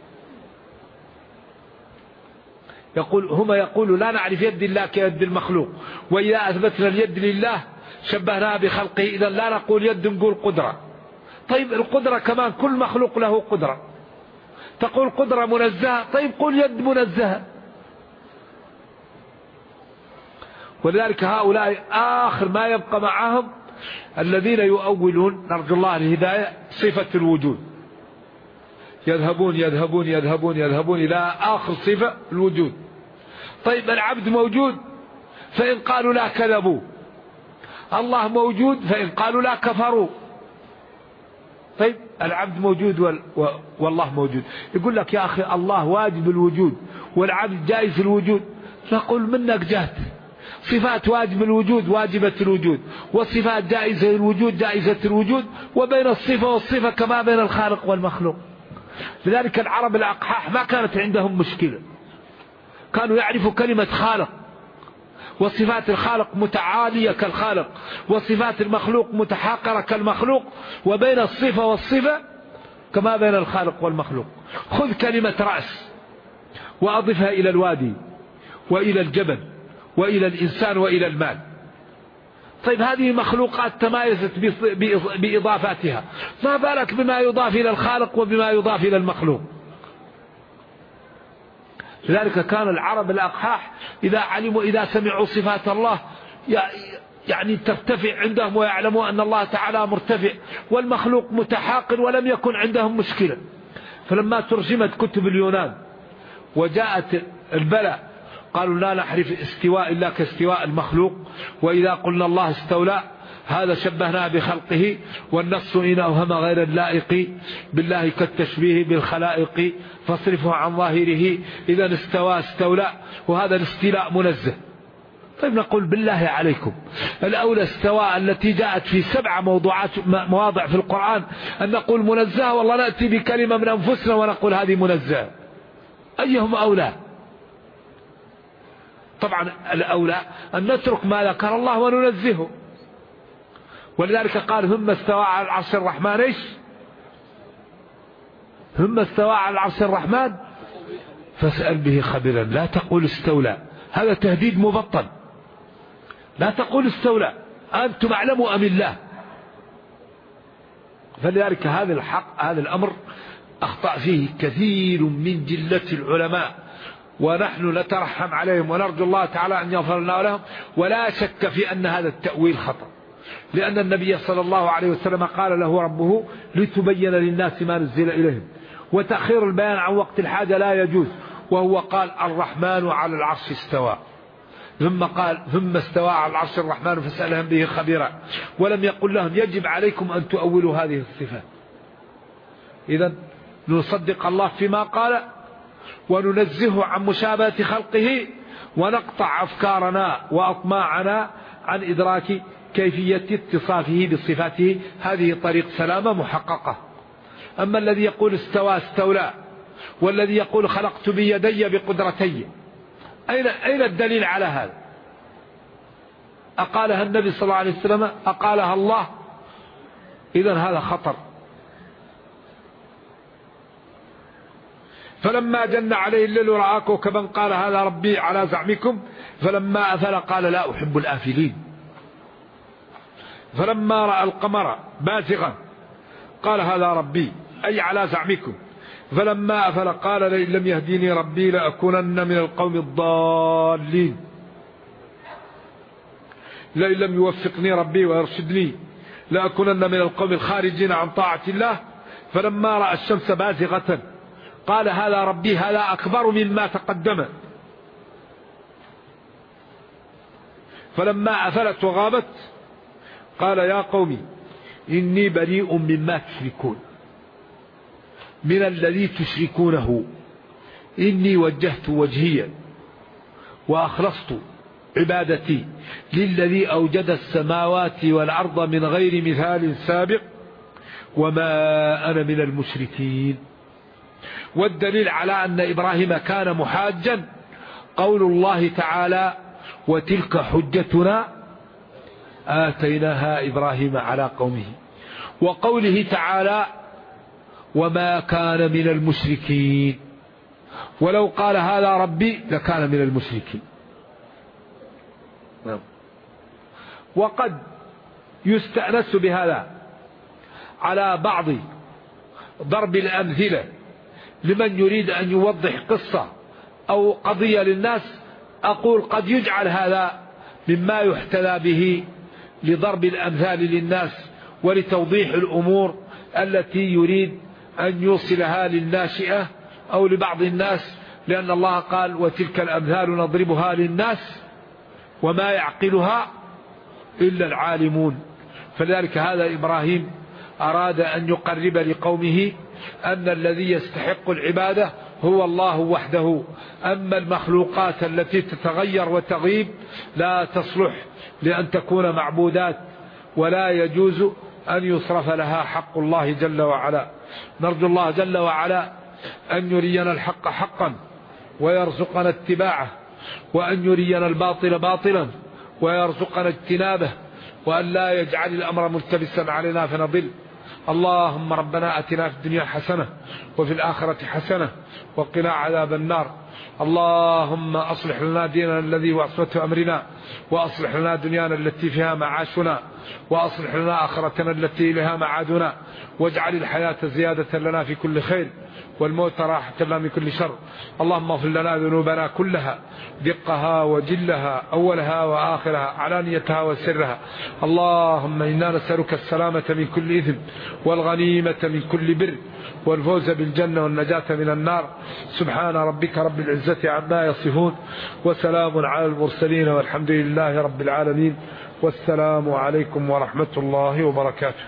هم يقولوا لا نعرف يد الله كيد المخلوق، وإذا أثبتنا اليد لله شبهناها بخلقه، إذا لا نقول يد، نقول قدرة. طيب القدرة كمان كل مخلوق له قدرة، تقول قدرة منزهة، طيب قل يد منزهة. ولذلك هؤلاء آخر ما يبقى معهم الذين يؤولون، نرجو الله الهداية، صفة الوجود. يذهبون يذهبون يذهبون يذهبون إلى آخر صفة الوجود. طيب العبد موجود، فإن قالوا لا كذبوا. الله موجود، فإن قالوا لا كفروا. طيب العبد موجود والله موجود. يقول لك يا أخي الله واجب الوجود والعبد جائز الوجود. نقول منك جهت. صفات واجب الوجود واجبة الوجود، والصفات جائزة الوجود جائزة الوجود، وبين الصفة والصفة كما بين الخالق والمخلوق. لذلك العرب الأقحاح ما كانت عندهم مشكلة، كانوا يعرفوا كلمة خالق، وصفات الخالق متعالية كالخالق، وصفات المخلوق متحاقرة كالمخلوق، وبين الصفة والصفة كما بين الخالق والمخلوق. خذ كلمة رأس وأضفها إلى الوادي وإلى الجبل وإلى الإنسان وإلى المال. طيب هذه مخلوقات تمايزت بإضافاتها، ما بالك بما يضاف إلى الخالق وبما يضاف إلى المخلوق. لذلك كان العرب الأقحاح إذا علموا، إذا سمعوا صفات الله يعني ترتفع عندهم، ويعلموا أن الله تعالى مرتفع والمخلوق متحاقر، ولم يكن عندهم مشكلة. فلما ترجمت كتب اليونان وجاءت البلاء قالوا لا نحرف استواء إلا كاستواء المخلوق، وإذا قلنا الله استولى هذا شبهنا بخلقه، والنص إن أوهم غير اللائق بالله كالتشبيه بالخلائق، فاصرفه عن ظاهره إذا استوى استولى، وهذا الاستيلاء منزه. طيب نقول بالله عليكم الأولى استواء التي جاءت في 7 مواضع في القرآن أن نقول منزه، والله نأتي بكلمة من أنفسنا ونقول هذه منزه، أيهم أولى؟ طبعا الأولى أن نترك ما ذكر الله وننزهه. ولذلك قال ثم استوى على العرش الرحمن، ايش؟ ثم استوى على العرش الرحمن فاسأل به خبيرا. لا تقول استولى، هذا تهديد مبطل. لا تقول استولى، أنتم أعلموا أم الله. فلذلك هذا الحق، هذا الأمر أخطأ فيه كثير من جلة العلماء، ونحن نترحم عليهم ونرجو الله تعالى أن يغفر لنا ولهم. ولا شك في أن هذا التأويل خطأ، لأن النبي صلى الله عليه وسلم قال له ربه لتبين للناس ما نزل إليهم، وتأخير البيان عن وقت الحاجة لا يجوز، وهو قال الرحمن على العرش استوى. ثم قال ثم استوى على العرش الرحمن فاسألهم به خبيرا، ولم يقل لهم يجب عليكم أن تؤولوا هذه الصفات. إذن نصدق الله فيما قال وننزهه عن مشابهة خلقه، ونقطع أفكارنا وأطماعنا عن إدراك كيفية اتصافه بصفاته. هذه طريق سلامة محققة. أما الذي يقول استوى استولى، والذي يقول خلقت بيدي بقدرتي، أين الدليل على هذا؟ أقالها النبي صلى الله عليه وسلم؟ أقالها الله؟ إذن هذا خطر. فلما جن عليه الليل رأى كوكبا قال هذا ربي على زعمكم، فلما أفل قال لا أحب الآفلين. فلما رأى القمر بازغا قال هذا ربي أي على زعمكم، فلما أفل قال لئن لم يهديني ربي لأكونن من القوم الضالين، لئن لم يوفقني ربي ويرشدني لأكونن من القوم الخارجين عن طاعة الله. فلما رأى الشمس بازغة قال هذا ربي هذا أكبر مما تقدم. فلما أفلت وغابت قال يا قوم إني بريء مما تشركون، من الذي تشركونه إني وجهت وجهي وأخلصت عبادتي للذي أوجد السماوات والأرض من غير مثال سابق وما أنا من المشركين. والدليل على أن إبراهيم كان محاجا قول الله تعالى وتلك حجتنا آتيناها إبراهيم على قومه، وقوله تعالى وما كان من المشركين. ولو قال هذا ربي لكان من المشركين. وقد يستأنس بهذا على بعض ضرب الأمثلة لمن يريد أن يوضح قصة أو قضية للناس. أقول قد يجعل هذا مما يحتذى به لضرب الأمثال للناس ولتوضيح الأمور التي يريد أن يوصلها للناشئة أو لبعض الناس، لأن الله قال وتلك الأمثال نضربها للناس وما يعقلها إلا العالمون. فلذلك هذا إبراهيم أراد أن يقرب لقومه أن الذي يستحق العبادة هو الله وحده. أما المخلوقات التي تتغير وتغيب لا تصلح لأن تكون معبودات، ولا يجوز أن يصرف لها حق الله جل وعلا. نرجو الله جل وعلا أن يرينا الحق حقا ويرزقنا اتباعه، وأن يرينا الباطل باطلا ويرزقنا اجتنابه، وأن لا يجعل الأمر ملتبسا علينا فنضل. اللهم ربنا أتنا في الدنيا حسنة وفي الآخرة حسنة وقنا عذاب النار. اللهم أصلح لنا ديننا الذي هو عصمة أمرنا، وأصلح لنا دنيانا التي فيها معاشنا، وأصلح لنا آخرتنا التي إليها معادنا، واجعل الحياة زيادة لنا في كل خير والموت راحة لنا من كل شر. اللهم اغفر لنا ذنوبنا كلها دقها وجلها أولها وآخرها علانيتها وسرها. اللهم إنا نسألك السلامة من كل إثم والغنيمة من كل بر والفوز بالجنة والنجاة من النار. سبحان ربك رب العزة عما يصفون، وسلام على المرسلين، والحمد لله رب العالمين. والسلام عليكم ورحمة الله وبركاته.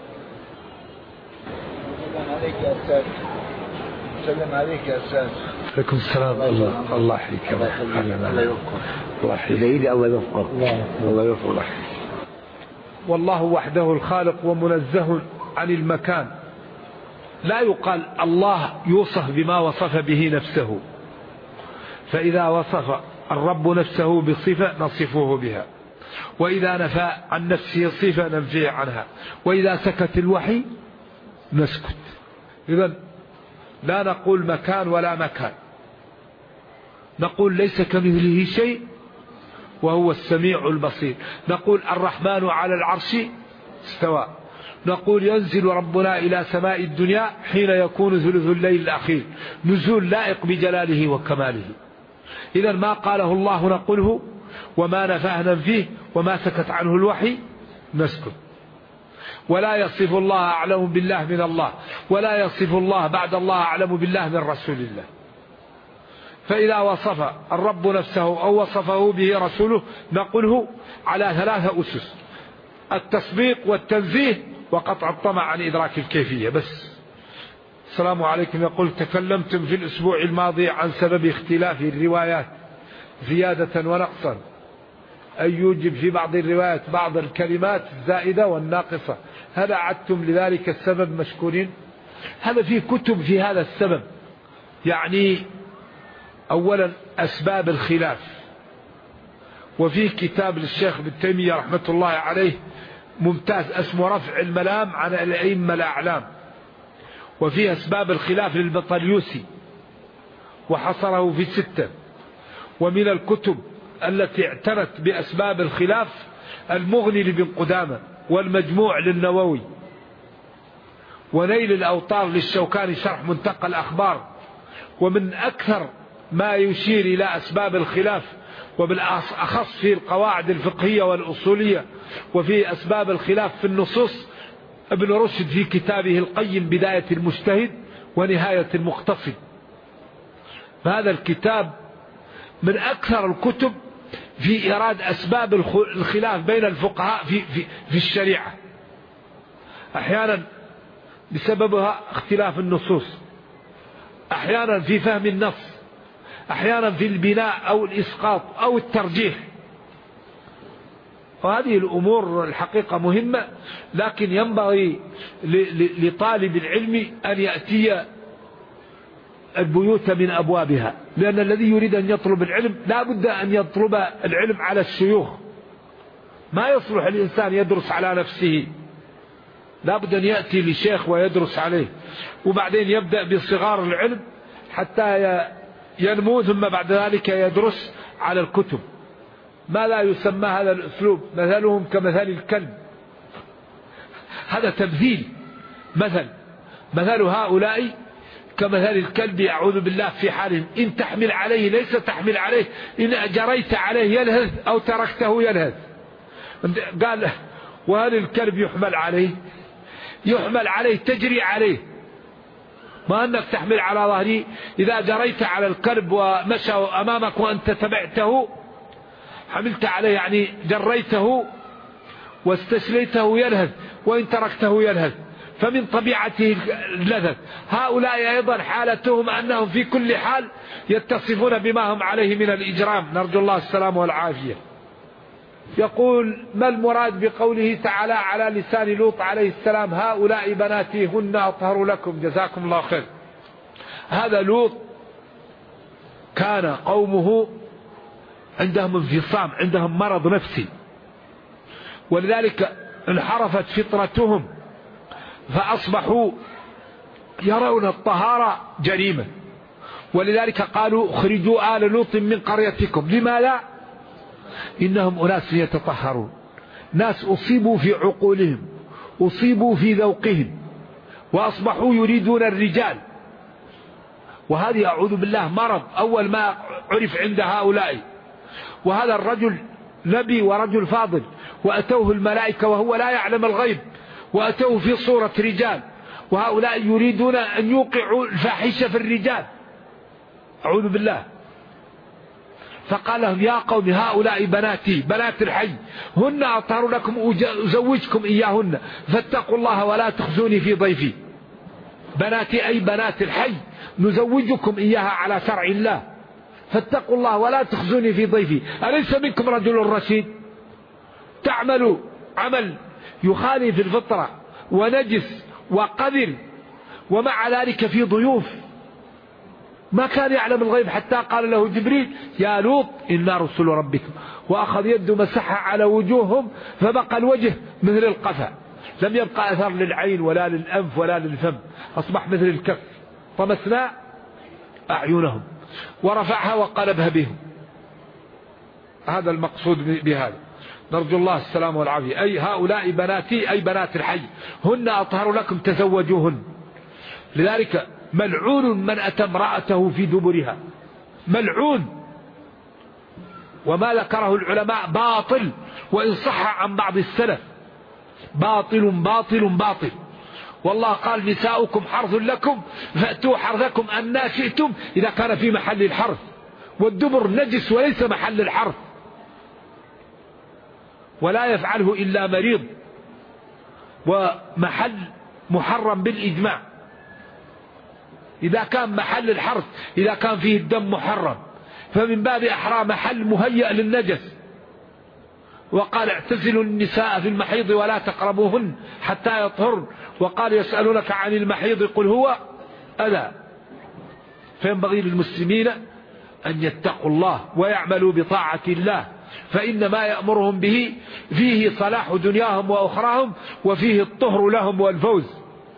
سلم عليك يا أستاذ. عليكم السلام. الله يحييك. الله يوفقك. الله يوفقك. الله يوفقك. والله وحده الخالق ومنزه عن المكان. لا يقال الله يوصف بما وصف به نفسه، فإذا وصف الرب نفسه بصفة نصفه بها، وإذا نفى عن نفسه صفة ننفيه عنها، وإذا سكت الوحي نسكت. إذن لا نقول مكان ولا مكان، نقول ليس كمثله شيء وهو السميع البصير. نقول الرحمن على العرش استوى. نقول ينزل ربنا إلى سماء الدنيا حين يكون ثلث الليل الأخير، نزول لائق بجلاله وكماله. إذن ما قاله الله نقوله، وما نفاه ننفيه، وما سكت عنه الوحي نسكت. ولا يصف الله أعلم بالله من الله، ولا يصف الله بعد الله أعلم بالله من رسول الله. فإذا وصف الرب نفسه أو وصفه به رسوله نقله على 3 أسس: التصديق والتنزيه وقطع الطمع عن إدراك الكيفية بس. السلام عليكم. يقول: تكلمتم في الأسبوع الماضي عن سبب اختلاف الروايات زيادة ونقصا، أن يوجب في بعض الروايات بعض الكلمات الزائدة والناقصة، هل أعدتم لذلك السبب مشكورين؟ هذا في كتب في هذا السبب. يعني أولا أسباب الخلاف، وفي كتاب للشيخ ابن تيمية رحمة الله عليه ممتاز اسمه رفع الملام عن الأئمة الأعلام، وفي أسباب الخلاف للبطليوسي وحصره في 6. ومن الكتب التي اعتنت بأسباب الخلاف المغني لابن قدامة، والمجموع للنووي، ونيل الأوطار للشوكاني شرح منتقى الأخبار. ومن أكثر ما يشير إلى أسباب الخلاف وبالأخص في القواعد الفقهية والأصولية وفي أسباب الخلاف في النصوص ابن رشد في كتابه القيم بداية المجتهد ونهاية المقتصد. فهذا الكتاب من أكثر الكتب في إيراد أسباب الخلاف بين الفقهاء في الشريعة، أحيانا بسببها اختلاف النصوص، أحيانا في فهم النص، أحيانا في البناء أو الإسقاط أو الترجيح. وهذه الأمور الحقيقة مهمة، لكن ينبغي لطالب العلم أن يأتي البيوت من أبوابها، لأن الذي يريد أن يطلب العلم لا بد أن يطلب العلم على الشيوخ. ما يصلح الإنسان يدرس على نفسه، لا بد أن يأتي لشيخ ويدرس عليه، وبعدين يبدأ بصغار العلم حتى ينمو، ثم بعد ذلك يدرس على الكتب. ما لا يسمى هذا الأسلوب مثلهم كمثل الكلب، هذا تبذيل. مثل هؤلاء كمثل الكلب يعوذ بالله في حالهم، إن تحمل عليه ليس تحمل عليه، إن أجريت عليه يلهث أو تركته يلهث. قال: وهل الكلب يحمل عليه؟ يحمل عليه تجري عليه، ما أنك تحمل على ظهره. إذا جريت على الكلب ومشى أمامك وأنت تبعته حملت عليه، يعني جريته واستسليته يلهث، وإن تركته يلهث، فمن طبيعته اللذذ. هؤلاء أيضا حالتهم أنهم في كل حال يتصفون بما هم عليه من الإجرام، نرجو الله السلامة والعافية. يقول: ما المراد بقوله تعالى على لسان لوط عليه السلام: هؤلاء بناتي هن أطهر لكم؟ جزاكم الله خير. هذا لوط كان قومه عندهم انفصام، عندهم مرض نفسي، ولذلك انحرفت فطرتهم، فأصبحوا يرون الطهارة جريمة، ولذلك قالوا: اخرجوا آل لوط من قريتكم. لماذا؟ إنهم أناس يتطهرون، ناس أصيبوا في عقولهم، أصيبوا في ذوقهم، وأصبحوا يريدون الرجال. وهذه أعوذ بالله مرض أول ما عرف عند هؤلاء. وهذا الرجل نبي ورجل فاضل، وأتوه الملائكة وهو لا يعلم الغيب، وأتوه في صورة رجال، وهؤلاء يريدون أن يوقعوا الفاحشة في الرجال، أعوذ بالله. فقال لهم: يا قوم هؤلاء بناتي، بنات الحي، هن أطهر لكم، أزوجكم إياهن، فاتقوا الله ولا تخزوني في ضيفي. بناتي أي بنات الحي، نزوجكم إياها على شرع الله، فاتقوا الله ولا تخزوني في ضيفي. أليس منكم رجل رشيد؟ تعملوا عمل يخالف الفطرة ونجس وقذر، ومع ذلك في ضيوف. ما كان يعلم الغيب حتى قال له جبريل: يا لوط إنا رسل ربكم، وأخذ يده مسحها على وجوههم فبقى الوجه مثل القفا، لم يبقى أثر للعين ولا للأنف ولا للفم، أصبح مثل الكف. طمسنا أعينهم ورفعها وقلبها بهم. هذا المقصود بهذا، نرجو الله السلام والعافية. أي هؤلاء بناتي أي بنات الحي، هن أطهر لكم تزوجوهن. لذلك ملعون من أتى امرأته في دبرها، ملعون. وما ذكره العلماء باطل، وإن صح عن بعض السلف، باطل باطل باطل. والله قال: نساؤكم حرث لكم فأتوا حرثكم أن شئتم، إذا كان في محل الحرث. والدبر نجس وليس محل الحرث، ولا يفعله إلا مريض، ومحل محرم بالإجماع. إذا كان محل الحرث إذا كان فيه الدم محرم، فمن باب أحرى محل مهيأ للنجس. وقال اعتزلوا النساء في المحيض ولا تقربوهن حتى يطهرن، وقال يسألونك عن المحيض قل هو أذى. فينبغي للمسلمين أن يتقوا الله ويعملوا بطاعة الله، فإن ما يأمرهم به فيه صلاح دنياهم وأخراهم، وفيه الطهر لهم والفوز.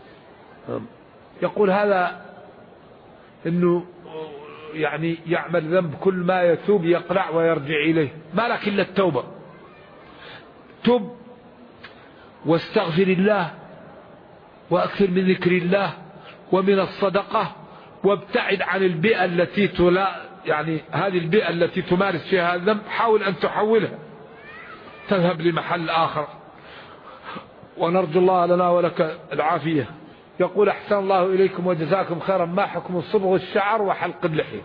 يقول هذا إنه يعني يعمل ذنب، كل ما يتوب يقلع ويرجع إليه، ما لك إلا التوبة. تب واستغفر الله، وأكثر من ذكر الله ومن الصدقة، وابتعد عن البيئة التي يعني هذه البيئة التي تمارس فيها الذنب، حاول أن تحولها، تذهب لمحل آخر، ونرجو الله لنا ولك العافية. يقول أحسن الله إليكم وجزاكم خيرا، ما حكم صبغ الشعر وحلق اللحية؟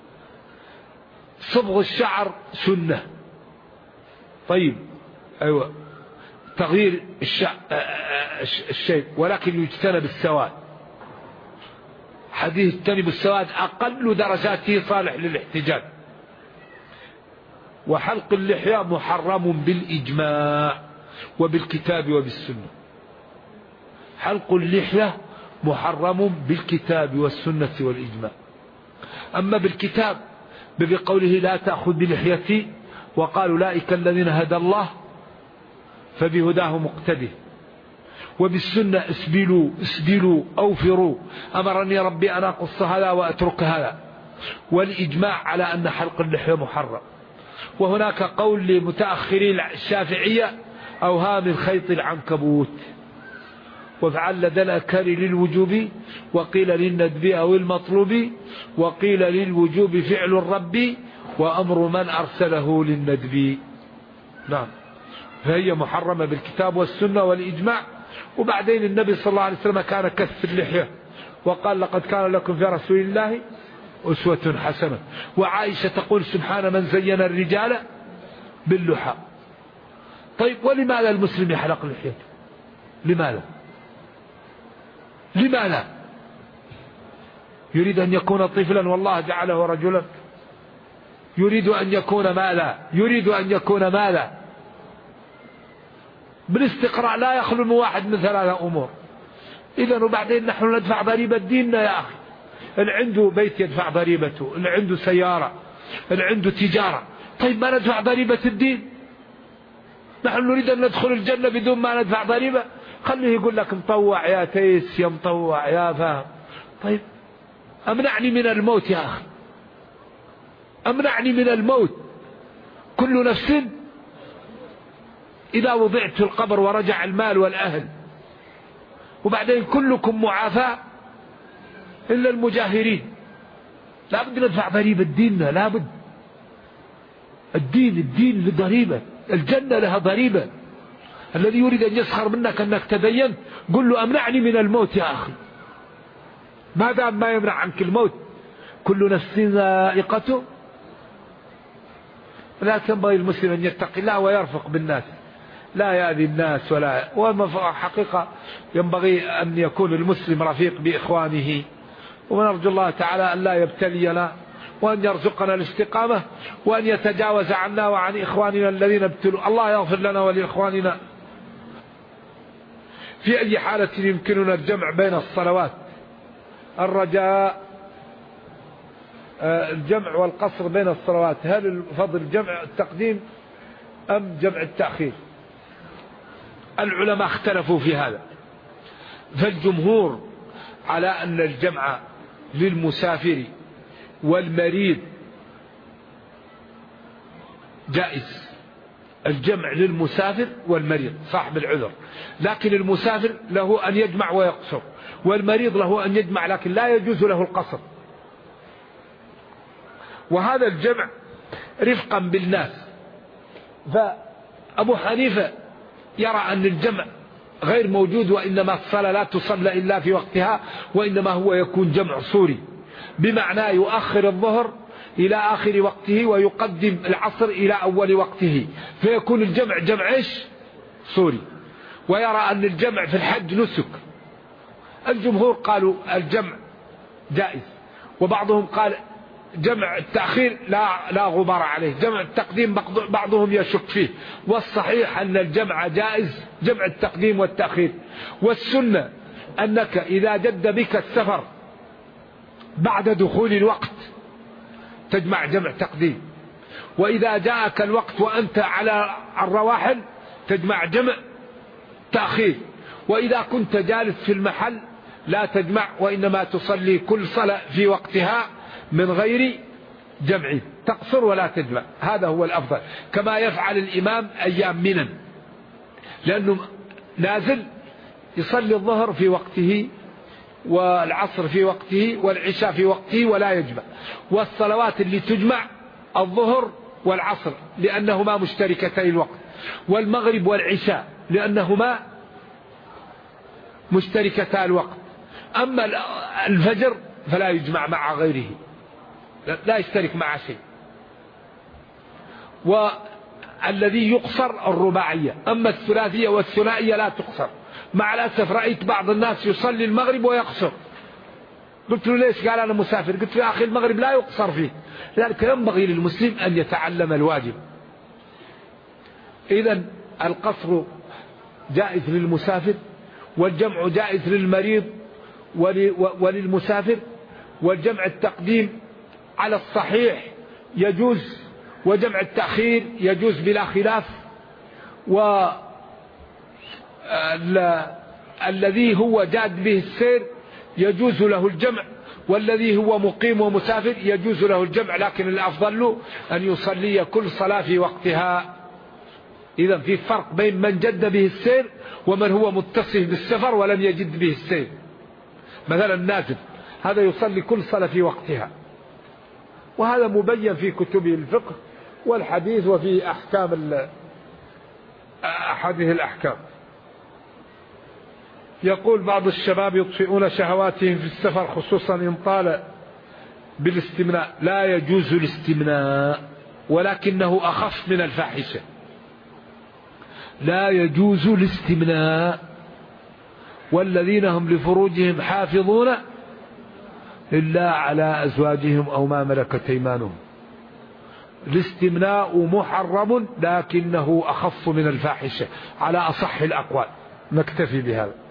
صبغ الشعر سنة، طيب أيوة، تغيير الشيء، ولكن يجتنب السواد. حديث اجتنب السواد أقل درجاته صالح للاحتجاج. وحلق اللحية محرم بالإجماع وبالكتاب وبالسنة. حلق اللحية محرم بالكتاب والسنة والإجماع. أما بالكتاب بقوله لا تأخذ بلحيتي، وقال أولئك الذين هدى الله فبهداه مقتده. وبالسنة اسبلوا أوفروا، أمرني ربي أن أقص هذا وأترك هذا. والإجماع على أن حلق اللحية محرم. وهناك قول لمتأخري الشافعية أوهام الخيط العنكبوت، وفعل لدى الأكثر للوجوب، وقيل للندب أو المطلوب، وقيل للوجوب فعل الرب، وأمر من أرسله للندب. نعم، فهي محرمة بالكتاب والسنة والإجماع. وبعدين النبي صلى الله عليه وسلم كان كث اللحية، وقال لقد كان لكم في رسول الله أسوة حسنة. وعائشة تقول سبحان من زين الرجال باللحى. طيب ولماذا المسلم يحلق لحيته؟ لماذا يريد أن يكون طفلا والله جعله رجلا؟ يريد أن يكون ماذا؟ بالاستقراء لا يخلو من واحد من ثلاثة أمور. إذن وبعدين نحن ندفع ضريبة ديننا يا أخي. اللي عنده بيت يدفع ضريبته، اللي عنده سيارة، اللي عنده تجارة. طيب ما ندفع ضريبة الدين؟ نحن نريد أن ندخل الجنة بدون ما ندفع ضريبة؟ خليه يقول لك مطوع يا تيس، يا مطوع يا فاهم. طيب أمنعني من الموت يا أخي، أمنعني من الموت. كل نفس إذا وضعت في القبر ورجع المال والأهل، وبعدين كلكم معافى إلا المجاهرين. لا بد ندفع ضريبة ديننا، لا بد. الدين لضريبة، الجنة لها ضريبة. الذي يريد أن يسخر منك أنك تدين، قل له أمنعني من الموت يا أخي. ما دام ما يمنع عنك الموت، كل نفس ذائقته. لا ينبغي المسلم أن يتقي الله ويرفق بالناس، لا يأذي الناس ولا. حقيقة ينبغي أن يكون المسلم رفيق بإخوانه. ونرجو الله تعالى أن لا يبتلينا، وأن يرزقنا الاستقامة، وأن يتجاوز عنا وعن إخواننا الذين ابتلوا. الله يغفر لنا ولإخواننا. في أي حالة يمكننا الجمع بين الصلوات؟ الرجاء الجمع والقصر بين الصلوات، هل الفضل جمع التقديم أم جمع التأخير؟ العلماء اختلفوا في هذا، فالجمهور على أن الجمع للمسافر والمريض جائز. الجمع للمسافر والمريض صاحب العذر، لكن المسافر له أن يجمع ويقصر، والمريض له أن يجمع لكن لا يجوز له القصر. وهذا الجمع رفقا بالناس. فأبو حنيفة يرى أن الجمع غير موجود، وإنما الصلاة لا تصلى إلا في وقتها، وإنما هو يكون جمع صوري، بمعنى يؤخر الظهر إلى آخر وقته ويقدم العصر إلى أول وقته، فيكون الجمع جمع إيش؟ سوري. ويرى أن الجمع في الحج نسك. الجمهور قالوا الجمع جائز، وبعضهم قال جمع التأخير لا غبار عليه، جمع التقديم بعضهم يشك فيه، والصحيح أن الجمع جائز، جمع التقديم والتأخير. والسنة أنك إذا جد بك السفر بعد دخول الوقت تجمع جمع تقديم، وإذا جاءك الوقت وأنت على الرواحل تجمع جمع تأخير، وإذا كنت جالس في المحل لا تجمع، وإنما تصلي كل صلاة في وقتها من غير جمع، تقصر ولا تجمع. هذا هو الأفضل، كما يفعل الإمام أيام منن، لأنه نازل يصلي الظهر في وقته والعصر في وقته والعشاء في وقته ولا يجمع. والصلوات اللي تجمع الظهر والعصر لأنهما مشتركتي الوقت، والمغرب والعشاء لأنهما مشتركتا الوقت. أما الفجر فلا يجمع مع غيره، لا يشترك مع شيء. والذي يقصر الرباعية، أما الثلاثية والثنائية لا تقصر. مع الأسف رأيت بعض الناس يصلي المغرب ويقصر، قلت له ليش؟ قال أنا مسافر. قلت له يا أخي المغرب لا يقصر فيه، لذلك ينبغي للمسلم أن يتعلم الواجب. إذن القصر جائز للمسافر، والجمع جائز للمريض وللمسافر، والجمع التقديم على الصحيح يجوز، وجمع التأخير يجوز بلا خلاف. والذي هو جاد به السير يجوز له الجمع، والذي هو مقيم ومسافر يجوز له الجمع، لكن الأفضل له أن يصلي كل صلاة في وقتها. إذن في فرق بين من جد به السير ومن هو متصل بالسفر ولم يجد به السير. مثلا النازل هذا يصلي كل صلاة في وقتها، وهذا مبين في كتب الفقه والحديث وفي أحكام أحاديث الأحكام. يقول بعض الشباب يطفئون شهواتهم في السفر خصوصا إن طال بالاستمناء. لا يجوز الاستمناء، ولكنه أخف من الفاحشة. لا يجوز الاستمناء. والذين هم لفروجهم حافظون إلا على أزواجهم أو ما ملكت أيمانهم. الاستمناء محرم لكنه أخف من الفاحشة على أصح الأقوال. نكتفي بهذا.